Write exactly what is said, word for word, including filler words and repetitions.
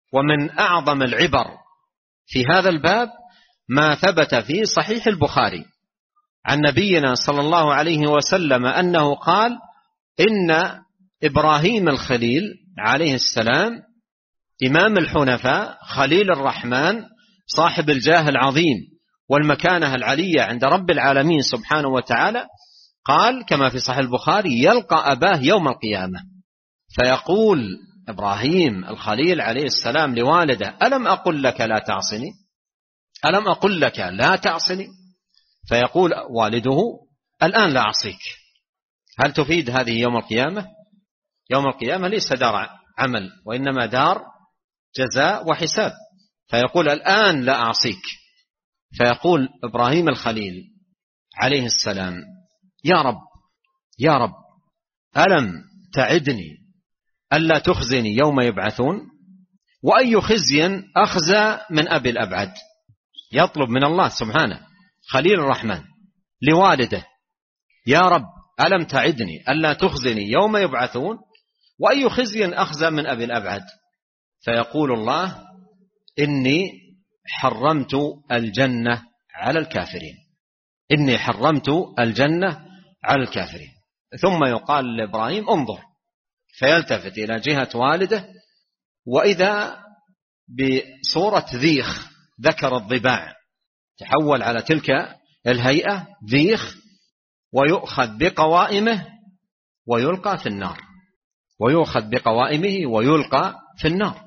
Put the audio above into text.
ومن أعظم العبر في هذا الباب ما ثبت في صحيح البخاري عن نبينا صلى الله عليه وسلم أنه قال: إن إبراهيم الخليل عليه السلام إمام الحنفاء خليل الرحمن صاحب الجاه العظيم والمكانة العلية عند رب العالمين سبحانه وتعالى، قال كما في صحيح البخاري: يلقى أباه يوم القيامة فيقول إبراهيم الخليل عليه السلام لوالده: ألم أقل لك لا تعصني؟ ألم أقل لك لا تعصني؟ فيقول والده: الآن لا أعصيك. هل تفيد هذه يوم القيامة؟ يوم القيامة ليس دار عمل وإنما دار جزاء وحساب. فيقول: الآن لا أعصيك. فيقول إبراهيم الخليل عليه السلام: يا رب يا رب ألم تعدني ألا تخزني يوم يبعثون؟ وأي خزي أخزى من أبي الأبعد. يطلب من الله سبحانه خليل الرحمن لوالده: يا رب ألم تعدني ألا تخزني يوم يبعثون؟ وأي خزي أخزى من أبي الأبعد. فيقول الله: إني حرمت الجنة على الكافرين، إني حرمت الجنة على الكافرين. ثم يقال لإبراهيم: انظر. فيلتفت إلى جهة والده، وإذا بصورة ذيخ ذكر الضباع تحول على تلك الهيئة ذيخ، ويؤخذ بقوائمه ويلقى في النار، ويؤخذ بقوائمه ويلقى في النار.